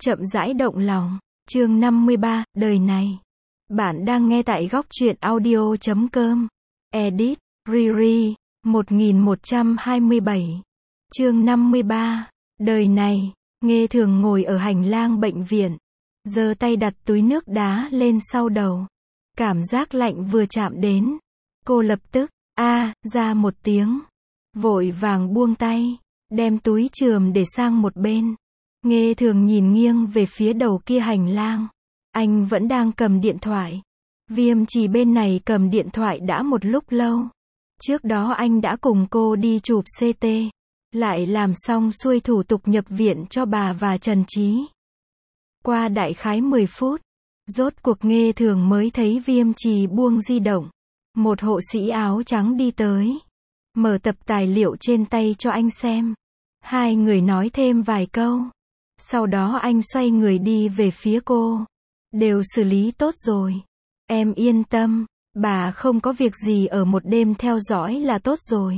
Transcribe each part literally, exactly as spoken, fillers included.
Chậm rãi động lòng. Chương năm mươi ba, đời này. Bạn đang nghe tại góc truyện audio chấm com. Edit, Riri, một nghìn một trăm hai mươi bảy. Chương năm mươi ba, đời này. Nghe thường ngồi ở hành lang bệnh viện. Giơ tay đặt túi nước đá lên sau đầu. Cảm giác lạnh vừa chạm đến. Cô lập tức, a, ra một tiếng. Vội vàng buông tay. Đem túi chườm để sang một bên. Nghe thường nhìn nghiêng về phía đầu kia hành lang. Anh vẫn đang cầm điện thoại. Viêm Trì bên này cầm điện thoại đã một lúc lâu. Trước đó anh đã cùng cô đi chụp xê tê. Lại làm xong xuôi thủ tục nhập viện cho bà và Trần Trí. Qua đại khái mười phút. Rốt cuộc Nghe thường mới thấy Viêm Trì buông di động. Một hộ sĩ áo trắng đi tới. Mở tập tài liệu trên tay cho anh xem. Hai người nói thêm vài câu. Sau đó anh xoay người đi về phía cô. Đều xử lý tốt rồi. Em yên tâm, bà không có việc gì, ở một đêm theo dõi là tốt rồi.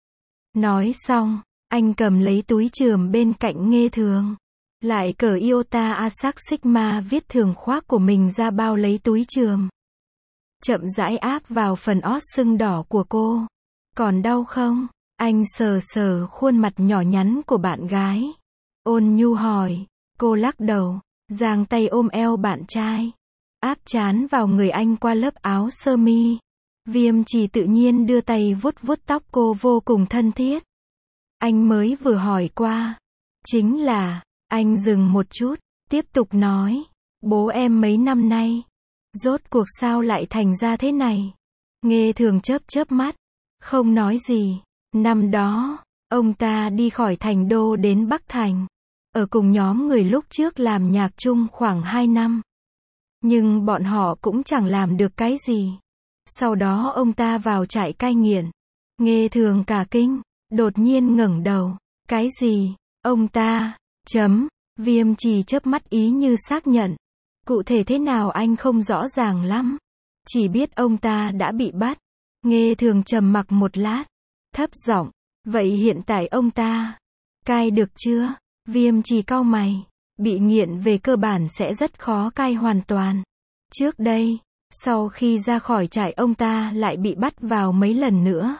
Nói xong, anh cầm lấy túi chườm bên cạnh Nghe thường. Lại cởi Iota Asac Sigma viết thường khoác của mình ra bao lấy túi chườm. Chậm rãi áp vào phần ót sưng đỏ của cô. Còn đau không? Anh sờ sờ khuôn mặt nhỏ nhắn của bạn gái. Ôn nhu hỏi. Cô lắc đầu, giang tay ôm eo bạn trai. Áp trán vào người anh qua lớp áo sơ mi. Viêm Trì tự nhiên đưa tay vuốt vuốt tóc cô vô cùng thân thiết. Anh mới vừa hỏi qua. Chính là, anh dừng một chút, tiếp tục nói. Bố em mấy năm nay. Rốt cuộc sao lại thành ra thế này? Nghe thường chớp chớp mắt. Không nói gì. Năm đó, ông ta đi khỏi Thành Đô đến Bắc Thành. Ở cùng nhóm người lúc trước làm nhạc chung khoảng hai năm. Nhưng bọn họ cũng chẳng làm được cái gì. Sau đó ông ta vào trại cai nghiện. Nghe thường cả kinh, đột nhiên ngẩng đầu. Cái gì? Ông ta, chấm, Viêm Trì chớp mắt ý như xác nhận. Cụ thể thế nào anh không rõ ràng lắm. Chỉ biết ông ta đã bị bắt. Nghe thường trầm mặc một lát. Thấp giọng, vậy hiện tại ông ta cai được chưa? Viêm Trì cau mày. Bị nghiện về cơ bản sẽ rất khó cai hoàn toàn. Trước đây, sau khi ra khỏi trại ông ta lại bị bắt vào mấy lần nữa.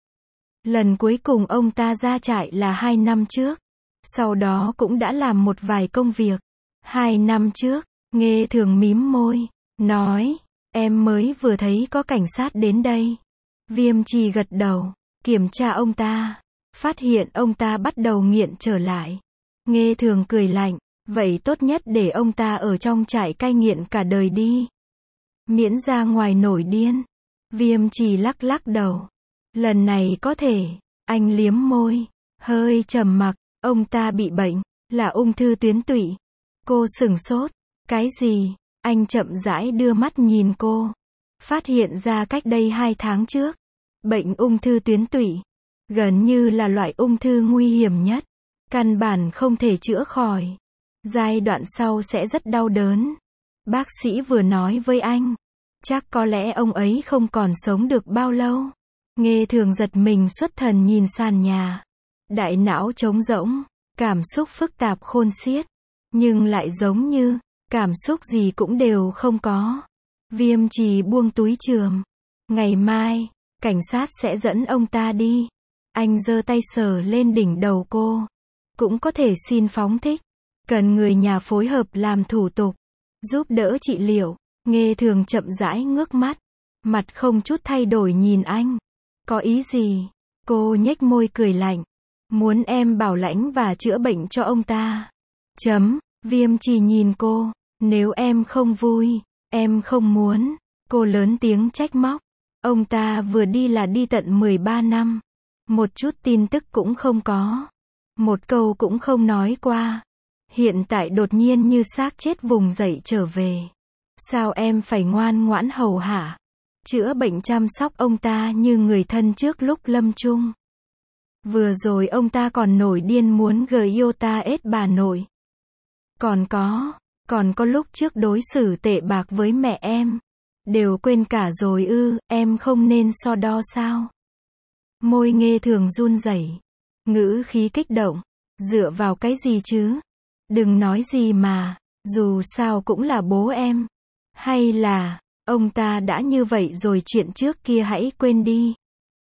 Lần cuối cùng ông ta ra trại là hai năm trước. Sau đó cũng đã làm một vài công việc. Hai năm trước, Nghe thường mím môi, nói, em mới vừa thấy có cảnh sát đến đây. Viêm Trì gật đầu, kiểm tra ông ta. Phát hiện ông ta bắt đầu nghiện trở lại. Nghe thường cười lạnh, vậy tốt nhất để ông ta ở trong trại cai nghiện cả đời đi. Miễn ra ngoài nổi điên. Viêm Trì lắc lắc đầu. Lần này có thể. Anh liếm môi, hơi trầm mặc. Ông ta bị bệnh, là ung thư tuyến tụy. Cô sửng sốt. Cái gì? Anh chậm rãi đưa mắt nhìn cô. Phát hiện ra cách đây hai tháng trước. Bệnh ung thư tuyến tụy. Gần như là loại ung thư nguy hiểm nhất. Căn bản không thể chữa khỏi. Giai đoạn sau sẽ rất đau đớn. Bác sĩ vừa nói với anh. Chắc có lẽ ông ấy không còn sống được bao lâu. Nghe thường giật mình xuất thần nhìn sàn nhà. Đại não trống rỗng. Cảm xúc phức tạp khôn xiết. Nhưng lại giống như, cảm xúc gì cũng đều không có. Viêm Trì buông túi chườm. Ngày mai, cảnh sát sẽ dẫn ông ta đi. Anh giơ tay sờ lên đỉnh đầu cô. Cũng có thể xin phóng thích. Cần người nhà phối hợp làm thủ tục. Giúp đỡ trị liệu. Nghe thường chậm rãi ngước mắt. Mặt không chút thay đổi nhìn anh. Có ý gì? Cô nhếch môi cười lạnh. Muốn em bảo lãnh và chữa bệnh cho ông ta. Chấm. Viêm Trì nhìn cô. Nếu em không vui, em không muốn. Cô lớn tiếng trách móc. Ông ta vừa đi là đi tận mười ba năm. Một chút tin tức cũng không có. Một câu cũng không nói qua. Hiện tại đột nhiên như xác chết vùng dậy trở về. Sao em phải ngoan ngoãn hầu hạ? Chữa bệnh chăm sóc ông ta như người thân trước lúc lâm chung. Vừa rồi ông ta còn nổi điên muốn gửi Iota ết bà nội. Còn có, còn có lúc trước đối xử tệ bạc với mẹ em. Đều quên cả rồi ư, em không nên so đo sao? Môi Nghe thường run rẩy, ngữ khí kích động. Dựa vào cái gì chứ? Đừng nói gì mà, dù sao cũng là bố em. Hay là, ông ta đã như vậy rồi chuyện trước kia hãy quên đi.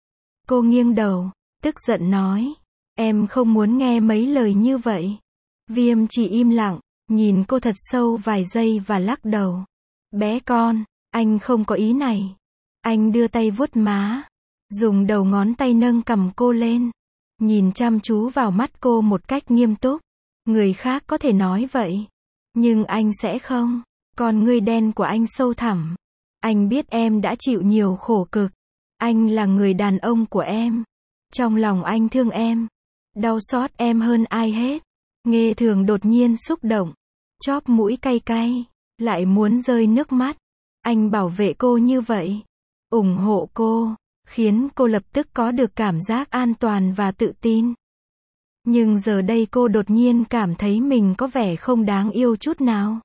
Cô nghiêng đầu, tức giận nói. Em không muốn nghe mấy lời như vậy. Viêm chỉ im lặng, nhìn cô thật sâu vài giây và lắc đầu. Bé con, anh không có ý này. Anh đưa tay vuốt má, dùng đầu ngón tay nâng cằm cô lên, nhìn chăm chú vào mắt cô một cách nghiêm túc. Người khác có thể nói vậy, nhưng anh sẽ không. Con ngươi đen của anh sâu thẳm. Anh biết em đã chịu nhiều khổ cực. Anh là người đàn ông của em. Trong lòng anh thương em, đau xót em hơn ai hết. Nghe Thường đột nhiên xúc động, chóp mũi cay cay, lại muốn rơi nước mắt. Anh bảo vệ cô như vậy, ủng hộ cô, khiến cô lập tức có được cảm giác an toàn và tự tin. Nhưng giờ đây cô đột nhiên cảm thấy mình có vẻ không đáng yêu chút nào.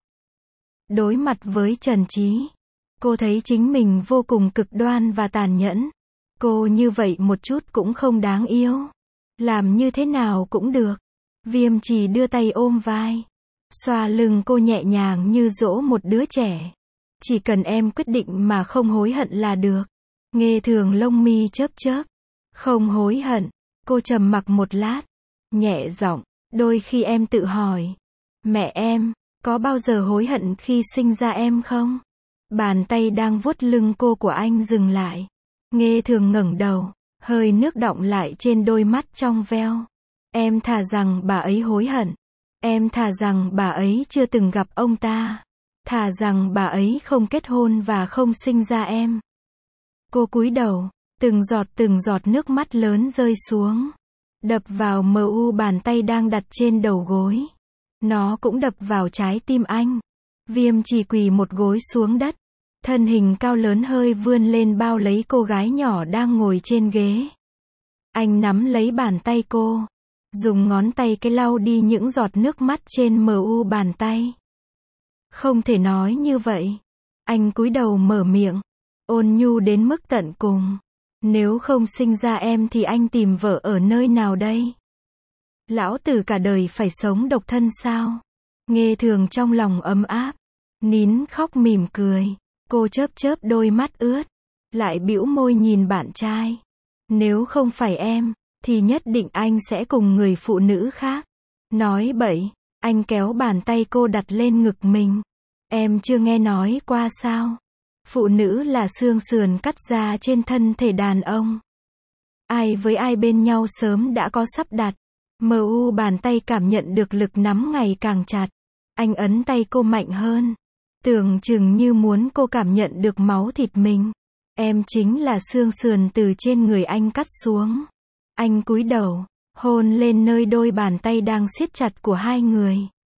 Đối mặt với Trần Trí, cô thấy chính mình vô cùng cực đoan và tàn nhẫn. Cô như vậy một chút cũng không đáng yêu. Làm như thế nào cũng được. Viêm chỉ đưa tay ôm vai, xoa lưng cô nhẹ nhàng như dỗ một đứa trẻ. Chỉ cần em quyết định mà không hối hận là được. Nghe Thường lông mi chớp chớp. Không hối hận. Cô trầm mặc một lát, nhẹ giọng, đôi khi em tự hỏi, mẹ em có bao giờ hối hận khi sinh ra em không? Bàn tay đang vuốt lưng cô của anh dừng lại. Nghe Thường ngẩng đầu, hơi nước đọng lại trên đôi mắt trong veo. Em thà rằng bà ấy hối hận. Em thà rằng bà ấy chưa từng gặp ông ta. Thà rằng bà ấy không kết hôn và không sinh ra em. Cô cúi đầu, từng giọt từng giọt nước mắt lớn rơi xuống, đập vào mờ u bàn tay đang đặt trên đầu gối. Nó cũng đập vào trái tim anh. Viêm chỉ quỳ một gối xuống đất, thân hình cao lớn hơi vươn lên bao lấy cô gái nhỏ đang ngồi trên ghế. Anh nắm lấy bàn tay cô, dùng ngón tay cái lau đi những giọt nước mắt trên mờ u bàn tay. Không thể nói như vậy. Anh cúi đầu mở miệng, ôn nhu đến mức tận cùng. Nếu không sinh ra em thì anh tìm vợ ở nơi nào đây? Lão tử cả đời phải sống độc thân sao? Nghe Thường trong lòng ấm áp, nín khóc mỉm cười. Cô chớp chớp đôi mắt ướt, lại bĩu môi nhìn bạn trai. Nếu không phải em, thì nhất định anh sẽ cùng người phụ nữ khác. Nói bậy. Anh kéo bàn tay cô đặt lên ngực mình. Em chưa nghe nói qua sao? Phụ nữ là xương sườn cắt ra trên thân thể đàn ông. Ai với ai bên nhau sớm đã có sắp đặt. Mờ u bàn tay cảm nhận được lực nắm ngày càng chặt. Anh ấn tay cô mạnh hơn, tưởng chừng như muốn cô cảm nhận được máu thịt mình. Em chính là xương sườn từ trên người anh cắt xuống. Anh cúi đầu, hôn lên nơi đôi bàn tay đang siết chặt của hai người.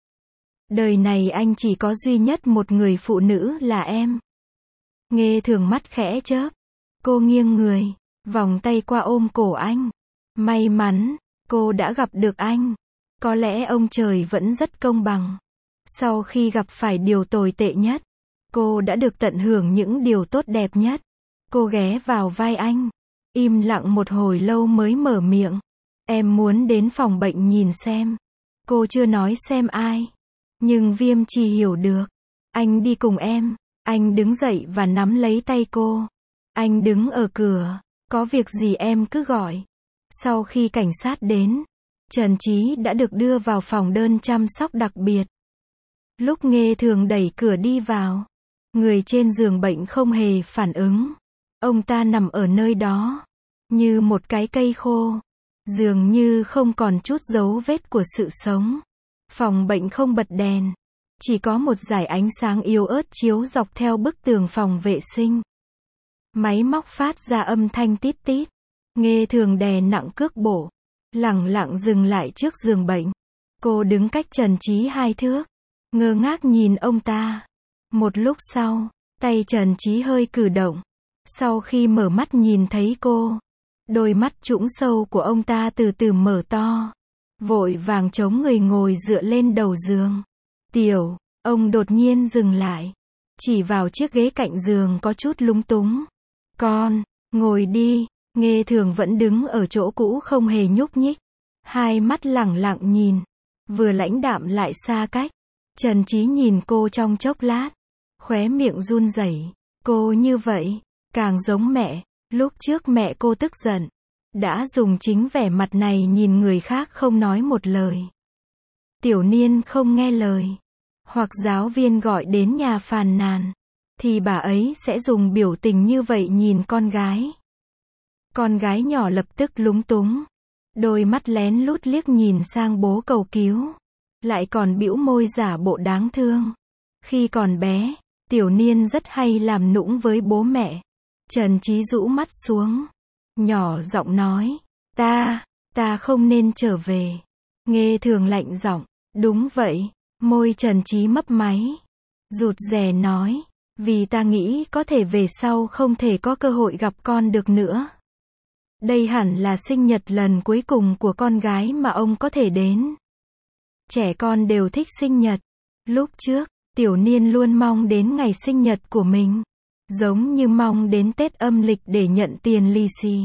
Đời này anh chỉ có duy nhất một người phụ nữ là em. Nghe Thường mắt khẽ chớp. Cô nghiêng người, vòng tay qua ôm cổ anh. May mắn, cô đã gặp được anh. Có lẽ ông trời vẫn rất công bằng. Sau khi gặp phải điều tồi tệ nhất, cô đã được tận hưởng những điều tốt đẹp nhất. Cô ghé vào vai anh, im lặng một hồi lâu mới mở miệng. Em muốn đến phòng bệnh nhìn xem. Cô chưa nói xem ai, nhưng Viêm chỉ hiểu được. Anh đi cùng em. Anh đứng dậy và nắm lấy tay cô. Anh đứng ở cửa. Có việc gì em cứ gọi. Sau khi cảnh sát đến, Trần Trí đã được đưa vào phòng đơn chăm sóc đặc biệt. Lúc Nghe Thường đẩy cửa đi vào, người trên giường bệnh không hề phản ứng. Ông ta nằm ở nơi đó, như một cái cây khô, dường như không còn chút dấu vết của sự sống. Phòng bệnh không bật đèn, chỉ có một dải ánh sáng yếu ớt chiếu dọc theo bức tường phòng vệ sinh. Máy móc phát ra âm thanh tít tít. Nghe Thường đè nặng cước bộ, lẳng lặng dừng lại trước giường bệnh. Cô đứng cách Trần Trí hai thước, ngơ ngác nhìn ông ta. Một lúc sau, tay Trần Trí hơi cử động. Sau khi mở mắt nhìn thấy cô, đôi mắt trũng sâu của ông ta từ từ mở to. Vội vàng chống người ngồi dựa lên đầu giường. Tiểu, ông đột nhiên dừng lại, chỉ vào chiếc ghế cạnh giường có chút lúng túng. Con, ngồi đi. Nghe Thường vẫn đứng ở chỗ cũ không hề nhúc nhích, hai mắt lẳng lặng nhìn. vừa lãnh đạm lại xa cách. Trần Chí nhìn cô trong chốc lát, khóe miệng run rẩy. Cô như vậy, càng giống mẹ. Lúc trước mẹ cô tức giận, đã dùng chính vẻ mặt này nhìn người khác không nói một lời. Tiểu Niên không nghe lời, hoặc giáo viên gọi đến nhà phàn nàn, thì bà ấy sẽ dùng biểu tình như vậy nhìn con gái. Con gái nhỏ lập tức lúng túng, đôi mắt lén lút liếc nhìn sang bố cầu cứu, lại còn bĩu môi giả bộ đáng thương. Khi còn bé, Tiểu Niên rất hay làm nũng với bố mẹ. Trần Chí rũ mắt xuống, nhỏ giọng nói, ta, ta không nên trở về. Nghe Thường lạnh giọng, đúng vậy. Môi Trần Chí mấp máy, rụt rè nói, vì ta nghĩ có thể về sau không thể có cơ hội gặp con được nữa. Đây hẳn là sinh nhật lần cuối cùng của con gái mà ông có thể đến. Trẻ con đều thích sinh nhật. Lúc trước, Tiểu Niên luôn mong đến ngày sinh nhật của mình, giống như mong đến Tết âm lịch để nhận tiền lì xì.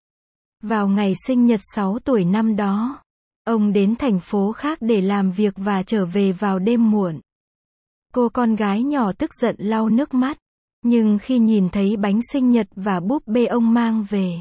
Vào ngày sinh nhật sáu tuổi năm đó, ông đến thành phố khác để làm việc và trở về vào đêm muộn. Cô con gái nhỏ tức giận lau nước mắt, nhưng khi nhìn thấy bánh sinh nhật và búp bê ông mang về,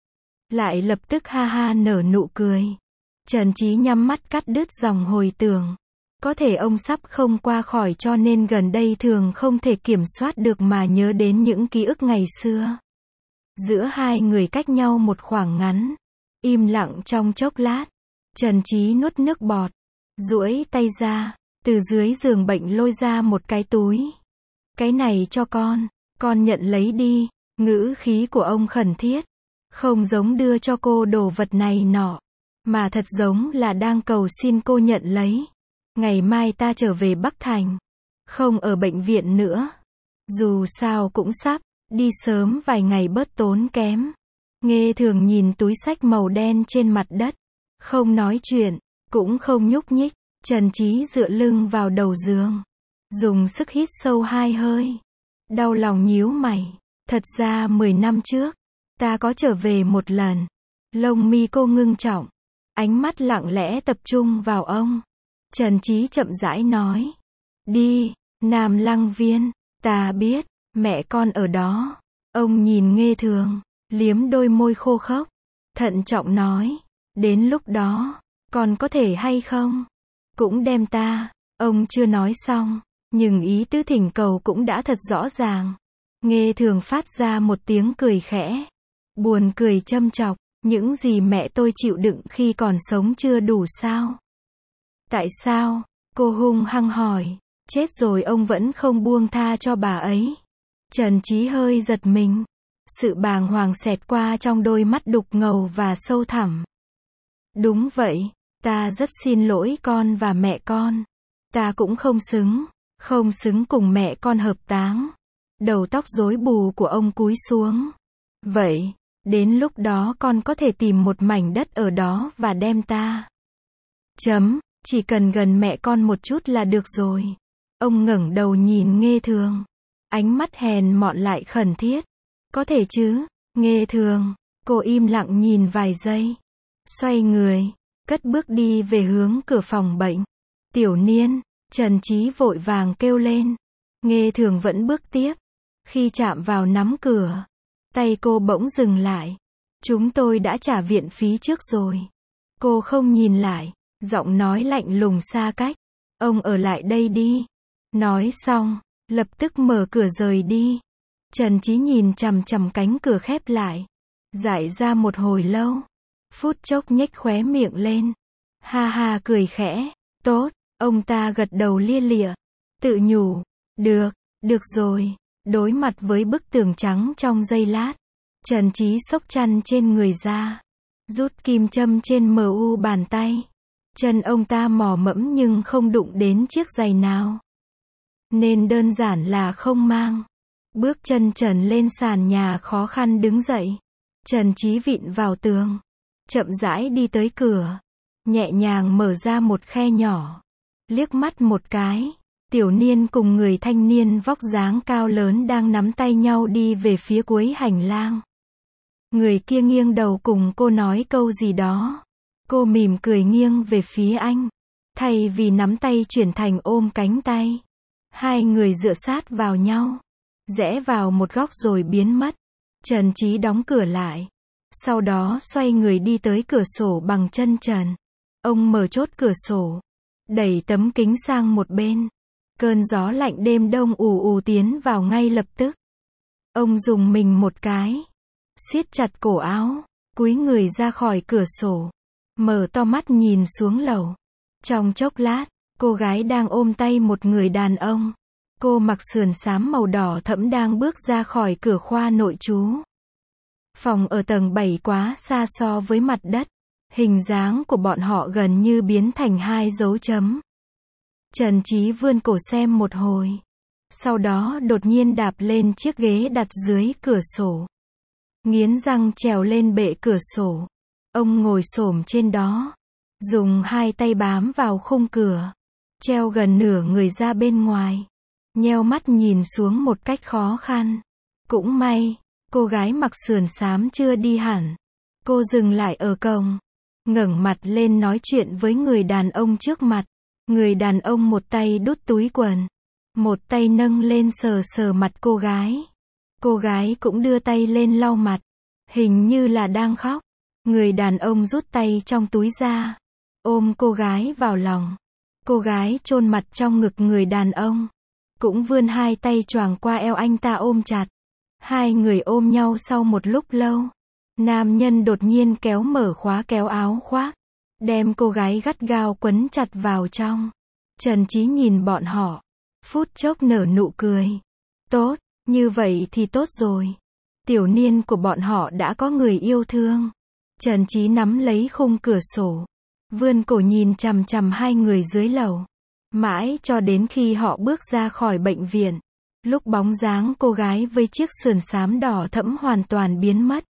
lại lập tức ha ha nở nụ cười. Trần Chí nhắm mắt cắt đứt dòng hồi tưởng. Có thể ông sắp không qua khỏi cho nên gần đây Thường không thể kiểm soát được mà nhớ đến những ký ức ngày xưa. Giữa hai người cách nhau một khoảng ngắn, im lặng trong chốc lát. Trần Chí nuốt nước bọt, duỗi tay ra, từ dưới giường bệnh lôi ra một cái túi. Cái này cho con, con nhận lấy đi. Ngữ khí của ông khẩn thiết, không giống đưa cho cô đồ vật này nọ, mà thật giống là đang cầu xin cô nhận lấy. Ngày mai ta trở về Bắc Thành, không ở bệnh viện nữa. Dù sao cũng sắp, đi sớm vài ngày bớt tốn kém. Nghe Thường nhìn túi xách màu đen trên mặt đất, không nói chuyện, cũng không nhúc nhích. Trần Chí dựa lưng vào đầu giường, dùng sức hít sâu hai hơi, đau lòng nhíu mày. Thật ra mười năm trước, ta có trở về một lần. Lông mi cô ngưng trọng, ánh mắt lặng lẽ tập trung vào ông. Trần Chí chậm rãi nói, đi, Nam Lăng Viên, ta biết, mẹ con ở đó. Ông nhìn Nghe Thường, liếm đôi môi khô khốc, thận trọng nói, đến lúc đó, con có thể hay không, cũng đem ta. Ông chưa nói xong, nhưng ý tứ thỉnh cầu cũng đã thật rõ ràng. Nghe Thường phát ra một tiếng cười khẽ, buồn cười châm chọc, những gì mẹ tôi chịu đựng khi còn sống chưa đủ sao? Tại sao? Cô hung hăng hỏi. Chết rồi ông vẫn không buông tha cho bà ấy. Trần Chí hơi giật mình. Sự bàng hoàng xẹt qua trong đôi mắt đục ngầu và sâu thẳm. Đúng vậy, ta rất xin lỗi con và mẹ con. Ta cũng không xứng, không xứng cùng mẹ con hợp táng. Đầu tóc rối bù của ông cúi xuống. Vậy, đến lúc đó con có thể tìm một mảnh đất ở đó và đem ta. Chấm, chỉ cần gần mẹ con một chút là được rồi. Ông ngẩng đầu nhìn Nghe Thường. Ánh mắt hèn mọn lại khẩn thiết. Có thể chứ, Nghe Thường. Cô im lặng nhìn vài giây. Xoay người, cất bước đi về hướng cửa phòng bệnh. Tiểu Niên, Trần Chí vội vàng kêu lên. Nghe Thường vẫn bước tiếp. Khi chạm vào nắm cửa, tay cô bỗng dừng lại. Chúng tôi đã trả viện phí trước rồi. Cô không nhìn lại, giọng nói lạnh lùng xa cách. Ông ở lại đây đi. Nói xong, lập tức mở cửa rời đi. Trần Chí nhìn chằm chằm cánh cửa khép lại. Dại ra một hồi lâu. Phút chốc nhếch khóe miệng lên. Ha ha cười khẽ. Tốt, ông ta gật đầu lia lịa. Tự nhủ. Được, được rồi. Đối mặt với bức tường trắng trong giây lát. Trần Chí xốc chăn trên người ra. Rút kim châm trên mờ u bàn tay. Chân ông ta mò mẫm nhưng không đụng đến chiếc giày nào. Nên đơn giản là không mang. Bước chân trần lên sàn nhà khó khăn đứng dậy. Trần Chí vịn vào tường. Chậm rãi đi tới cửa. Nhẹ nhàng mở ra một khe nhỏ. Liếc mắt một cái. Tiểu Niên cùng người thanh niên vóc dáng cao lớn đang nắm tay nhau đi về phía cuối hành lang. Người kia nghiêng đầu cùng cô nói câu gì đó. Cô mỉm cười nghiêng về phía anh. Thay vì nắm tay chuyển thành ôm cánh tay. Hai người dựa sát vào nhau. Rẽ vào một góc rồi biến mất. Trần Chí đóng cửa lại. Sau đó xoay người đi tới cửa sổ bằng chân trần. Ông mở chốt cửa sổ. Đẩy tấm kính sang một bên. Cơn gió lạnh đêm đông ù ù tiến vào ngay lập tức. Ông dùng mình một cái. Siết chặt cổ áo. Cúi người ra khỏi cửa sổ. Mở to mắt nhìn xuống lầu. Trong chốc lát, cô gái đang ôm tay một người đàn ông. Cô mặc sườn xám màu đỏ thẫm đang bước ra khỏi cửa khoa nội trú. Phòng ở tầng bảy quá xa so với mặt đất. Hình dáng của bọn họ gần như biến thành hai dấu chấm. Trần Chí vươn cổ xem một hồi. Sau đó đột nhiên đạp lên chiếc ghế đặt dưới cửa sổ. Nghiến răng trèo lên bệ cửa sổ. Ông ngồi xổm trên đó. Dùng hai tay bám vào khung cửa. Treo gần nửa người ra bên ngoài. Nheo mắt nhìn xuống một cách khó khăn. Cũng may, cô gái mặc sườn xám chưa đi hẳn. Cô dừng lại ở cổng. Ngẩng mặt lên nói chuyện với người đàn ông trước mặt. Người đàn ông một tay đút túi quần. Một tay nâng lên sờ sờ mặt cô gái. Cô gái cũng đưa tay lên lau mặt. Hình như là đang khóc. Người đàn ông rút tay trong túi ra. Ôm cô gái vào lòng. Cô gái chôn mặt trong ngực người đàn ông. Cũng vươn hai tay choàng qua eo anh ta ôm chặt. Hai người ôm nhau sau một lúc lâu. Nam nhân đột nhiên kéo mở khóa kéo áo khoác. Đem cô gái gắt gao quấn chặt vào trong. Trần Chí nhìn bọn họ. Phút chốc nở nụ cười. Tốt, như vậy thì tốt rồi. Tiểu niên của bọn họ đã có người yêu thương. Trần Chí nắm lấy khung cửa sổ. Vươn cổ nhìn chằm chằm hai người dưới lầu. Mãi cho đến khi họ bước ra khỏi bệnh viện. Lúc bóng dáng cô gái với chiếc sườn xám đỏ thẫm hoàn toàn biến mất.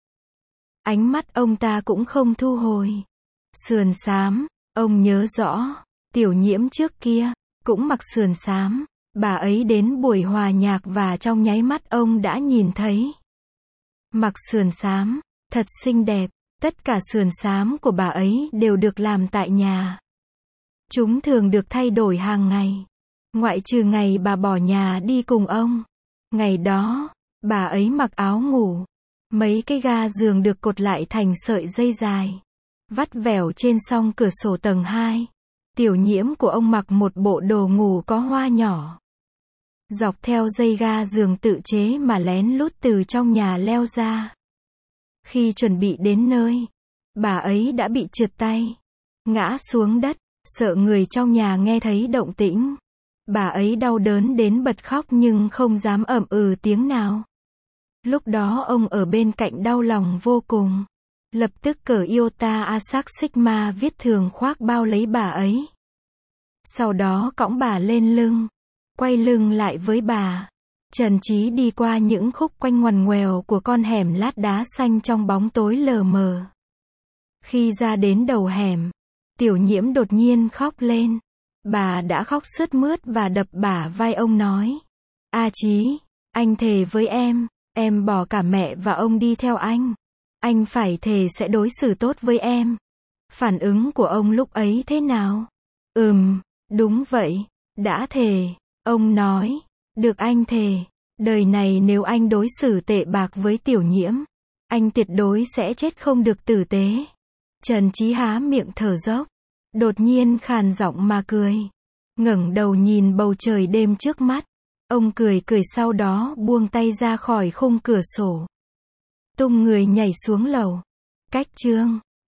Ánh mắt ông ta cũng không thu hồi. Sườn xám, ông nhớ rõ. Tiểu Nhiễm trước kia, cũng mặc sườn xám. Bà ấy đến buổi hòa nhạc và trong nháy mắt ông đã nhìn thấy. Mặc sườn xám, thật xinh đẹp. Tất cả sườn xám của bà ấy đều được làm tại nhà. Chúng thường được thay đổi hàng ngày. Ngoại trừ ngày bà bỏ nhà đi cùng ông. Ngày đó, bà ấy mặc áo ngủ. Mấy cái ga giường được cột lại thành sợi dây dài. Vắt vẻo trên song cửa sổ tầng hai. Tiểu Nhiễm của ông mặc một bộ đồ ngủ có hoa nhỏ. Dọc theo dây ga giường tự chế mà lén lút từ trong nhà leo ra. Khi chuẩn bị đến nơi, bà ấy đã bị trượt tay. Ngã xuống đất, sợ người trong nhà nghe thấy động tĩnh. Bà ấy đau đớn đến bật khóc nhưng không dám ậm ừ tiếng nào. Lúc đó ông ở bên cạnh đau lòng vô cùng. Lập tức cởi Iota Asac Sigma viết thường khoác bao lấy bà ấy. Sau đó cõng bà lên lưng. Quay lưng lại với bà. Trần Chí đi qua những khúc quanh ngoằn ngoèo của con hẻm lát đá xanh trong bóng tối lờ mờ. Khi ra đến đầu hẻm, Tiểu Nhiễm đột nhiên khóc lên. Bà đã khóc sướt mướt và đập bả vai ông nói. A Chí, anh thề với em, em bỏ cả mẹ và ông đi theo anh. Anh phải thề sẽ đối xử tốt với em. Phản ứng của ông lúc ấy thế nào? Ừm, đúng vậy, đã thề. Ông nói, được anh thề, đời này nếu anh đối xử tệ bạc với Tiểu Nhiễm, anh tuyệt đối sẽ chết không được tử tế. Trần Chí há miệng thở dốc, đột nhiên khàn giọng mà cười, ngẩng đầu nhìn bầu trời đêm trước mắt. Ông cười cười sau đó buông tay ra khỏi khung cửa sổ. Tung người nhảy xuống lầu. Cách chương